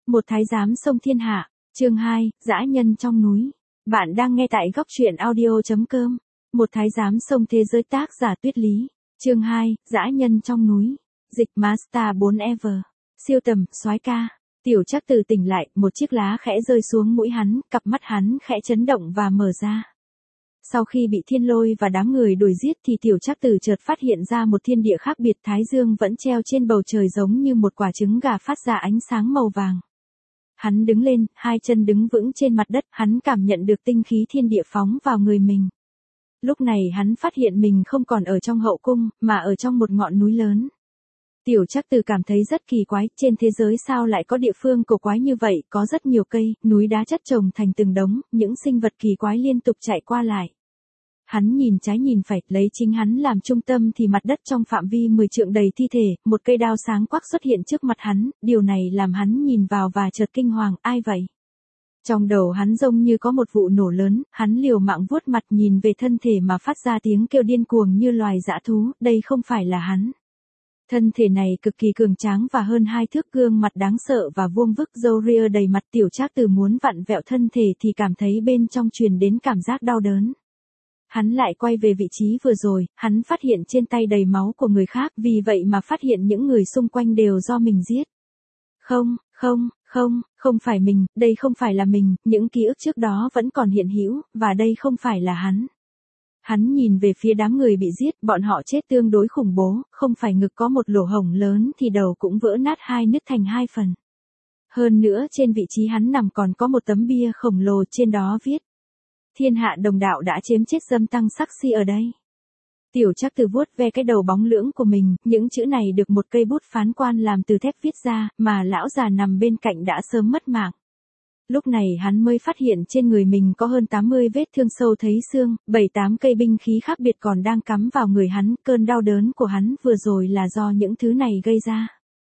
Một thái giám xông thiên hạ, chương 2, dã nhân trong núi. Bạn đang nghe tại góc truyện audio.com. Một thái giám xông thế giới, tác giả Tuyết Lý. Chương 2, dã nhân trong núi. Dịch Master 4 Ever. Siêu tầm, soái ca. Tiểu Trác Từ tỉnh lại, một chiếc lá khẽ rơi xuống mũi hắn, cặp mắt hắn khẽ chấn động và mở ra. Sau khi bị Thiên Lôi và đám người đuổi giết thì Tiểu Trác Từ chợt phát hiện ra một thiên địa khác biệt, thái dương vẫn treo trên bầu trời giống như một quả trứng gà phát ra ánh sáng màu vàng. Hắn đứng lên, hai chân đứng vững trên mặt đất, hắn cảm nhận được tinh khí thiên địa phóng vào người mình. Lúc này hắn phát hiện mình không còn ở trong hậu cung, mà ở trong một ngọn núi lớn. Tiểu Trác Từ cảm thấy rất kỳ quái, trên thế giới sao lại có địa phương cổ quái như vậy, có rất nhiều cây, núi đá chất chồng thành từng đống, những sinh vật kỳ quái liên tục chạy qua lại. Hắn nhìn trái nhìn phải, lấy chính hắn làm trung tâm thì mặt đất trong phạm vi 10 trượng đầy thi thể, một cây đao sáng quắc xuất hiện trước mặt hắn, điều này làm hắn nhìn vào và chợt kinh hoàng, ai vậy? Trong đầu hắn giống như có một vụ nổ lớn, hắn liều mạng vuốt mặt nhìn về thân thể mà phát ra tiếng kêu điên cuồng như loài dã thú, đây không phải là hắn. Thân thể này cực kỳ cường tráng và hơn 2 thước, gương mặt đáng sợ và vuông vức, râu ria đầy mặt. Tiểu Trác Từ muốn vặn vẹo thân thể thì cảm thấy bên trong truyền đến cảm giác đau đớn. Hắn lại quay về vị trí vừa rồi, hắn phát hiện trên tay đầy máu của người khác, vì vậy mà phát hiện những người xung quanh đều do mình giết. Không phải mình, đây không phải là mình, những ký ức trước đó vẫn còn hiện hữu, và đây không phải là hắn. Hắn nhìn về phía đám người bị giết, bọn họ chết tương đối khủng bố, không phải ngực có một lỗ hổng lớn thì đầu cũng vỡ nát nứt thành 2 phần. Hơn nữa trên vị trí hắn nằm còn có một tấm bia khổng lồ, trên đó viết: Thiên hạ đồng đạo đã chém chết dâm tăng sắc si ở đây. Tiểu Trác Từ vuốt ve cái đầu bóng lưỡng của mình, những chữ này được một cây bút phán quan làm từ thép viết ra, mà lão già nằm bên cạnh đã sớm mất mạng. Lúc này hắn mới phát hiện trên người mình có hơn 80 vết thương sâu thấy xương, 7-8 cây binh khí khác biệt còn đang cắm vào người hắn, cơn đau đớn của hắn vừa rồi là do những thứ này gây ra.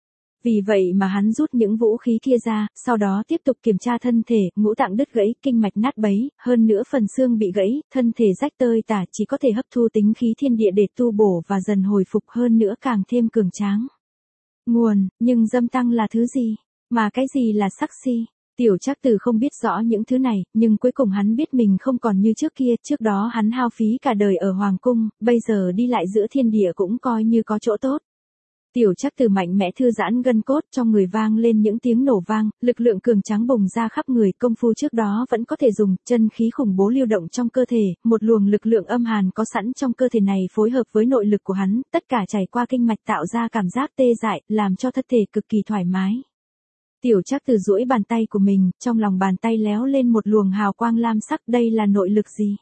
Vì vậy mà hắn rút những vũ khí kia ra, sau đó tiếp tục kiểm tra thân thể, ngũ tạng đứt gãy, kinh mạch nát bấy, hơn nữa phần xương bị gãy, thân thể rách tơi tả, chỉ có thể hấp thu tính khí thiên địa để tu bổ và dần hồi phục, hơn nữa càng thêm cường tráng. Nguồn, nhưng dâm tăng là thứ gì? Mà cái gì là sắc si? Tiểu Trác Từ không biết rõ những thứ này, nhưng cuối cùng hắn biết mình không còn như trước kia, trước đó hắn hao phí cả đời ở hoàng cung, bây giờ đi lại giữa thiên địa cũng coi như có chỗ tốt. Tiểu Trác Từ mạnh mẽ thư giãn gân cốt, trong người vang lên những tiếng nổ vang, lực lượng cường tráng bùng ra khắp người, công phu trước đó vẫn có thể dùng, chân khí khủng bố lưu động trong cơ thể, một luồng lực lượng âm hàn có sẵn trong cơ thể này phối hợp với nội lực của hắn, tất cả chảy qua kinh mạch tạo ra cảm giác tê dại, làm cho thân thể cực kỳ thoải mái. Tiểu Trác Từ duỗi bàn tay của mình, trong lòng bàn tay léo lên một luồng hào quang lam sắc, đây là nội lực gì?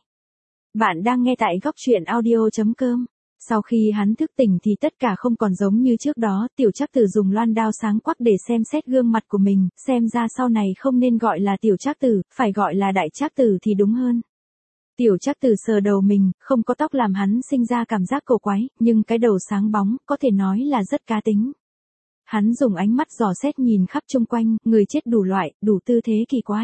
Bạn đang nghe tại góc truyện audio.com. Sau khi hắn thức tỉnh thì tất cả không còn giống như trước đó, Tiểu Trác Từ dùng loan đao sáng quắc để xem xét gương mặt của mình, xem ra sau này không nên gọi là Tiểu Trác Từ, phải gọi là Đại Trác Từ thì đúng hơn. Tiểu Trác Từ sờ đầu mình, không có tóc làm hắn sinh ra cảm giác cổ quái, nhưng cái đầu sáng bóng, có thể nói là rất cá tính. Hắn dùng ánh mắt dò xét nhìn khắp chung quanh, người chết đủ loại, đủ tư thế kỳ quái.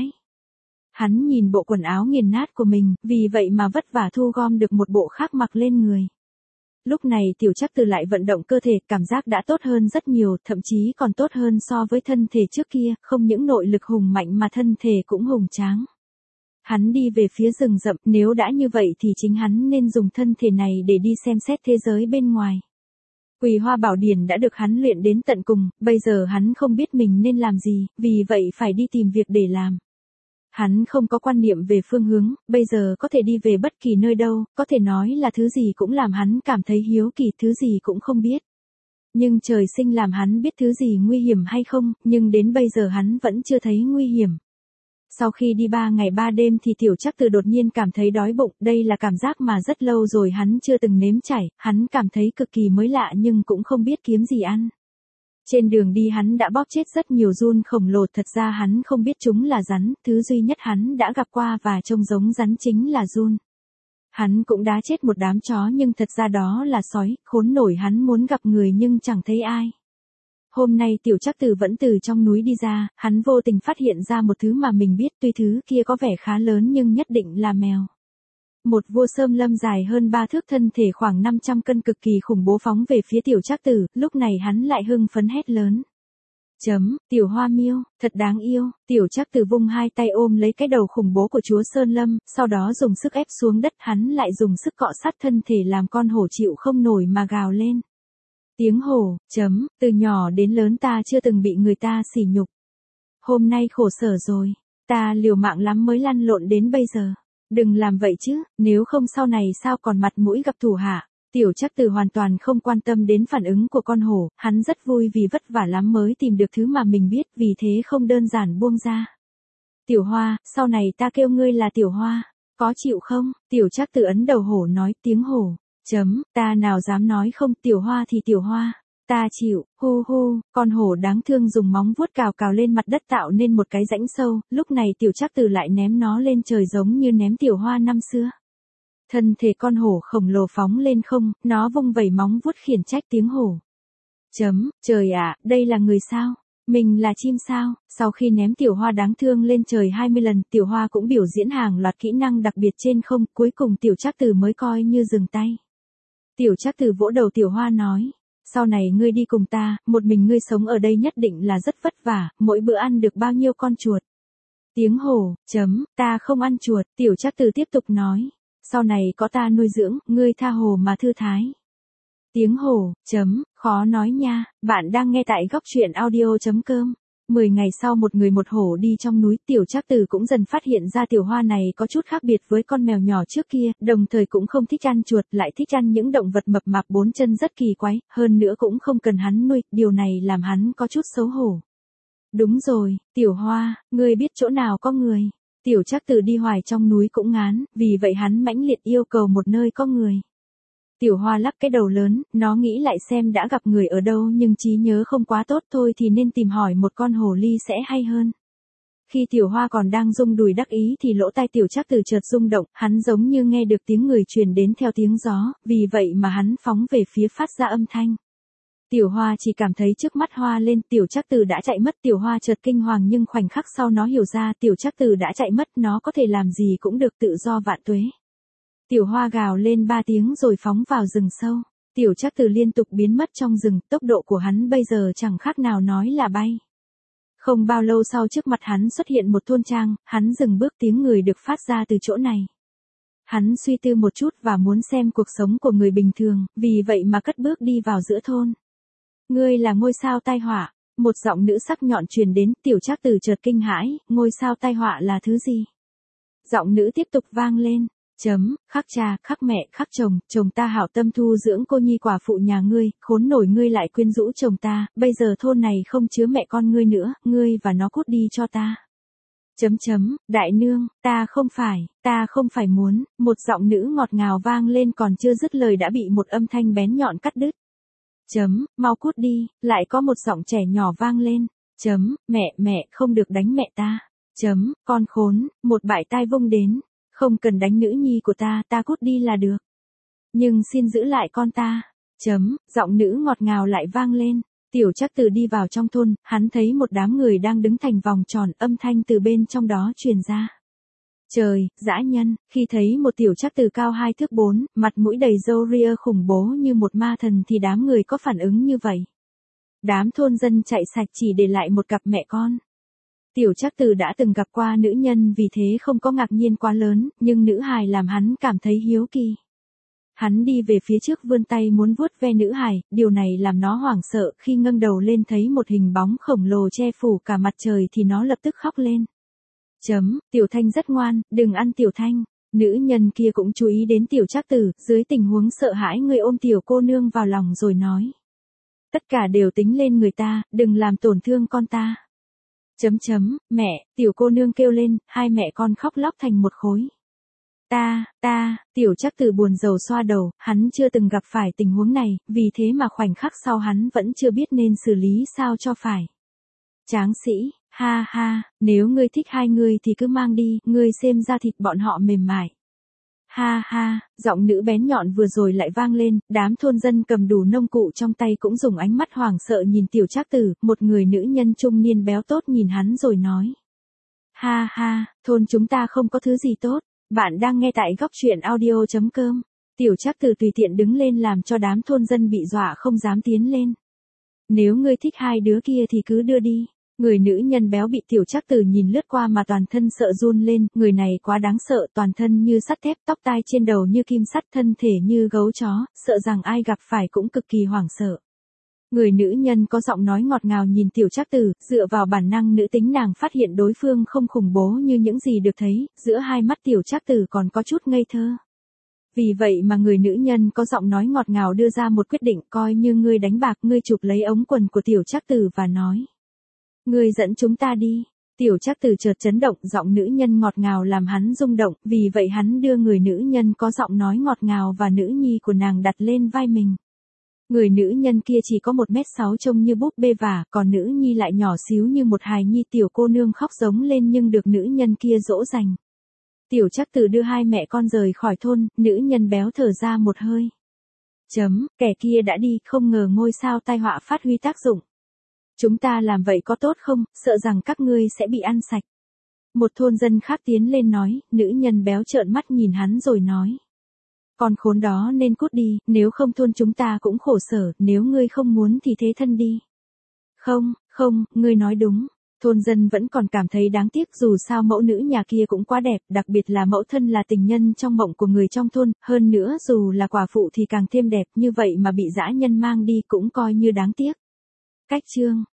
Hắn nhìn bộ quần áo nghiền nát của mình, vì vậy mà vất vả thu gom được một bộ khác mặc lên người. Lúc này Tiểu Trác Từ lại vận động cơ thể, cảm giác đã tốt hơn rất nhiều, thậm chí còn tốt hơn so với thân thể trước kia, không những nội lực hùng mạnh mà thân thể cũng hùng tráng. Hắn đi về phía rừng rậm, nếu đã như vậy thì chính hắn nên dùng thân thể này để đi xem xét thế giới bên ngoài. Quỳ Hoa Bảo Điển đã được hắn luyện đến tận cùng, bây giờ hắn không biết mình nên làm gì, vì vậy phải đi tìm việc để làm. Hắn không có quan niệm về phương hướng, bây giờ có thể đi về bất kỳ nơi đâu, có thể nói là thứ gì cũng làm hắn cảm thấy hiếu kỳ, thứ gì cũng không biết. Nhưng trời sinh làm hắn biết thứ gì nguy hiểm hay không, nhưng đến bây giờ hắn vẫn chưa thấy nguy hiểm. Sau khi đi 3 ngày 3 đêm thì Tiểu Trác Từ đột nhiên cảm thấy đói bụng, đây là cảm giác mà rất lâu rồi hắn chưa từng nếm trải, hắn cảm thấy cực kỳ mới lạ nhưng cũng không biết kiếm gì ăn. Trên đường đi hắn đã bóp chết rất nhiều giun khổng lồ, thật ra hắn không biết chúng là rắn, thứ duy nhất hắn đã gặp qua và trông giống rắn chính là giun. Hắn cũng đá chết một đám chó nhưng thật ra đó là sói, khốn nổi, hắn muốn gặp người nhưng chẳng thấy ai. Hôm nay Tiểu Trác Từ vẫn từ trong núi đi ra, hắn vô tình phát hiện ra một thứ mà mình biết, tuy thứ kia có vẻ khá lớn nhưng nhất định là mèo. Một vua sơm lâm dài hơn 3 thước, thân thể khoảng 500 cân, cực kỳ khủng bố phóng về phía Tiểu Trác Từ, lúc này hắn lại hưng phấn hét lớn. Tiểu Hoa Miêu, thật đáng yêu, Tiểu Trác Từ vung hai tay ôm lấy cái đầu khủng bố của chúa Sơn Lâm, sau đó dùng sức ép xuống đất, hắn lại dùng sức cọ sát thân thể làm con hổ chịu không nổi mà gào lên. Tiếng hổ, từ nhỏ đến lớn ta chưa từng bị người ta sỉ nhục. Hôm nay khổ sở rồi, ta liều mạng lắm mới lăn lộn đến bây giờ. Đừng làm vậy chứ, nếu không sau này sao còn mặt mũi gặp thủ hạ. Tiểu Trác Từ hoàn toàn không quan tâm đến phản ứng của con hổ, hắn rất vui vì vất vả lắm mới tìm được thứ mà mình biết, vì thế không đơn giản buông ra. Tiểu Hoa, sau này ta kêu ngươi là Tiểu Hoa, có chịu không? Tiểu Trác Từ ấn đầu hổ nói, tiếng hổ, ta nào dám nói không, Tiểu Hoa thì Tiểu Hoa, ta chịu, hu hu, con hổ đáng thương dùng móng vuốt cào cào lên mặt đất tạo nên một cái rãnh sâu, lúc này Tiểu Trác Từ lại ném nó lên trời giống như ném Tiểu Hoa năm xưa. Thân thể con hổ khổng lồ phóng lên không, nó vung vẩy móng vuốt khiển trách tiếng hổ. Trời ạ, đây là người sao? Mình là chim sao? Sau khi ném Tiểu Hoa đáng thương lên trời 20 lần, Tiểu Hoa cũng biểu diễn hàng loạt kỹ năng đặc biệt trên không, cuối cùng Tiểu Trác Từ mới coi như dừng tay. Tiểu Trác Từ vỗ đầu Tiểu Hoa nói, sau này ngươi đi cùng ta, một mình ngươi sống ở đây nhất định là rất vất vả, mỗi bữa ăn được bao nhiêu con chuột? Tiếng hổ, ta không ăn chuột, Tiểu Trác Từ tiếp tục nói. Sau này có ta nuôi dưỡng, ngươi tha hồ mà thư thái. Tiếng hổ, khó nói nha, bạn đang nghe tại góc truyện audio.com. 10 ngày sau một người một hổ đi trong núi, Tiểu Trác Từ cũng dần phát hiện ra Tiểu Hoa này có chút khác biệt với con mèo nhỏ trước kia, đồng thời cũng không thích ăn chuột, lại thích ăn những động vật mập mạp 4 chân rất kỳ quái, hơn nữa cũng không cần hắn nuôi, điều này làm hắn có chút xấu hổ. Đúng rồi, Tiểu Hoa, ngươi biết chỗ nào có người? Tiểu Trác Từ đi hoài trong núi cũng ngán, vì vậy hắn mãnh liệt yêu cầu một nơi có người. Tiểu Hoa lắc cái đầu lớn, nó nghĩ lại xem đã gặp người ở đâu nhưng trí nhớ không quá tốt, thôi thì nên tìm hỏi một con hồ ly sẽ hay hơn. Khi Tiểu Hoa còn đang rung đùi đắc ý thì lỗ tai Tiểu Trác Từ chợt rung động, hắn giống như nghe được tiếng người truyền đến theo tiếng gió, vì vậy mà hắn phóng về phía phát ra âm thanh. Tiểu Hoa chỉ cảm thấy trước mắt hoa lên, Tiểu Trác Từ đã chạy mất, Tiểu Hoa chợt kinh hoàng nhưng khoảnh khắc sau nó hiểu ra Tiểu Trác Từ đã chạy mất, nó có thể làm gì cũng được, tự do vạn tuế. Tiểu Hoa gào lên 3 tiếng rồi phóng vào rừng sâu. Tiểu Trác Từ liên tục biến mất trong rừng, tốc độ của hắn bây giờ chẳng khác nào nói là bay. Không bao lâu sau trước mặt hắn xuất hiện một thôn trang, hắn dừng bước, tiếng người được phát ra từ chỗ này. Hắn suy tư một chút và muốn xem cuộc sống của người bình thường, vì vậy mà cất bước đi vào giữa thôn. Ngươi là ngôi sao tai họa, một giọng nữ sắc nhọn truyền đến, Tiểu Trác Từ chợt kinh hãi, ngôi sao tai họa là thứ gì? Giọng nữ tiếp tục vang lên, khắc cha, khắc mẹ, khắc chồng, chồng ta hảo tâm thu dưỡng cô nhi quả phụ nhà ngươi, khốn nổi ngươi lại quyến rũ chồng ta, bây giờ thôn này không chứa mẹ con ngươi nữa, ngươi và nó cút đi cho ta. Đại nương, ta không phải muốn, một giọng nữ ngọt ngào vang lên còn chưa dứt lời đã bị một âm thanh bén nhọn cắt đứt. Mau cút đi, lại có một giọng trẻ nhỏ vang lên. Mẹ, không được đánh mẹ ta. Con khốn, một bãi tai vung đến. Không cần đánh nữ nhi của ta cút đi là được. Nhưng xin giữ lại con ta. Giọng nữ ngọt ngào lại vang lên. Tiểu Trác Từ đi vào trong thôn, hắn thấy một đám người đang đứng thành vòng tròn, âm thanh từ bên trong đó truyền ra. Trời, dã nhân, khi thấy một Tiểu Trác Từ cao 2 thước 4, mặt mũi đầy râu ria khủng bố như một ma thần thì đám người có phản ứng như vậy. Đám thôn dân chạy sạch chỉ để lại một cặp mẹ con. Tiểu Trác Từ đã từng gặp qua nữ nhân vì thế không có ngạc nhiên quá lớn, nhưng nữ hài làm hắn cảm thấy hiếu kỳ. Hắn đi về phía trước vươn tay muốn vuốt ve nữ hài, điều này làm nó hoảng sợ, khi ngẩng đầu lên thấy một hình bóng khổng lồ che phủ cả mặt trời thì nó lập tức khóc lên. Tiểu Thanh rất ngoan, đừng ăn Tiểu Thanh. Nữ nhân kia cũng chú ý đến Tiểu Trác Từ, dưới tình huống sợ hãi người ôm tiểu cô nương vào lòng rồi nói. Tất cả đều tính lên người ta, đừng làm tổn thương con ta. Mẹ, tiểu cô nương kêu lên, hai mẹ con khóc lóc thành một khối. Tiểu Trác Từ buồn rầu xoa đầu, hắn chưa từng gặp phải tình huống này, vì thế mà khoảnh khắc sau hắn vẫn chưa biết nên xử lý sao cho phải. Tráng sĩ, ha, nếu ngươi thích hai người thì cứ mang đi, ngươi xem ra thịt bọn họ mềm mại. Ha, giọng nữ bén nhọn vừa rồi lại vang lên, đám thôn dân cầm đủ nông cụ trong tay cũng dùng ánh mắt hoảng sợ nhìn Tiểu Trác Từ, một người nữ nhân trung niên béo tốt nhìn hắn rồi nói. Ha, thôn chúng ta không có thứ gì tốt, bạn đang nghe tại góc truyện audio.com. Tiểu Trác Từ tùy tiện đứng lên làm cho đám thôn dân bị dọa không dám tiến lên. Nếu ngươi thích hai đứa kia thì cứ đưa đi. Người nữ nhân béo bị Tiểu Trác Tử nhìn lướt qua mà toàn thân sợ run lên, người này quá đáng sợ, toàn thân như sắt thép, tóc tai trên đầu như kim sắt, thân thể như gấu chó, sợ rằng ai gặp phải cũng cực kỳ hoảng sợ. Người nữ nhân có giọng nói ngọt ngào nhìn Tiểu Trác Tử, dựa vào bản năng nữ tính nàng phát hiện đối phương không khủng bố như những gì được thấy, giữa hai mắt Tiểu Trác Tử còn có chút ngây thơ. Vì vậy mà người nữ nhân có giọng nói ngọt ngào đưa ra một quyết định, coi như ngươi đánh bạc, ngươi chụp lấy ống quần của Tiểu Trác Tử và nói. Ngươi dẫn chúng ta đi. Tiểu Trác Tử chợt chấn động, giọng nữ nhân ngọt ngào làm hắn rung động, vì vậy hắn đưa người nữ nhân có giọng nói ngọt ngào và nữ nhi của nàng đặt lên vai mình. Người nữ nhân kia chỉ có 1m6 trông như búp bê vả, còn nữ nhi lại nhỏ xíu như một hài nhi, tiểu cô nương khóc giống lên nhưng được nữ nhân kia dỗ dành. Tiểu Trác Tử đưa hai mẹ con rời khỏi thôn, nữ nhân béo thở ra một hơi. Kẻ kia đã đi, không ngờ ngôi sao tai họa phát huy tác dụng. Chúng ta làm vậy có tốt không, sợ rằng các ngươi sẽ bị ăn sạch. Một thôn dân khác tiến lên nói, nữ nhân béo trợn mắt nhìn hắn rồi nói. Con khốn đó nên cút đi, nếu không thôn chúng ta cũng khổ sở, nếu ngươi không muốn thì thế thân đi. Không, ngươi nói đúng. Thôn dân vẫn còn cảm thấy đáng tiếc, dù sao mẫu nữ nhà kia cũng quá đẹp, đặc biệt là mẫu thân là tình nhân trong mộng của người trong thôn, hơn nữa dù là quả phụ thì càng thêm đẹp, như vậy mà bị dã nhân mang đi cũng coi như đáng tiếc. Cách chương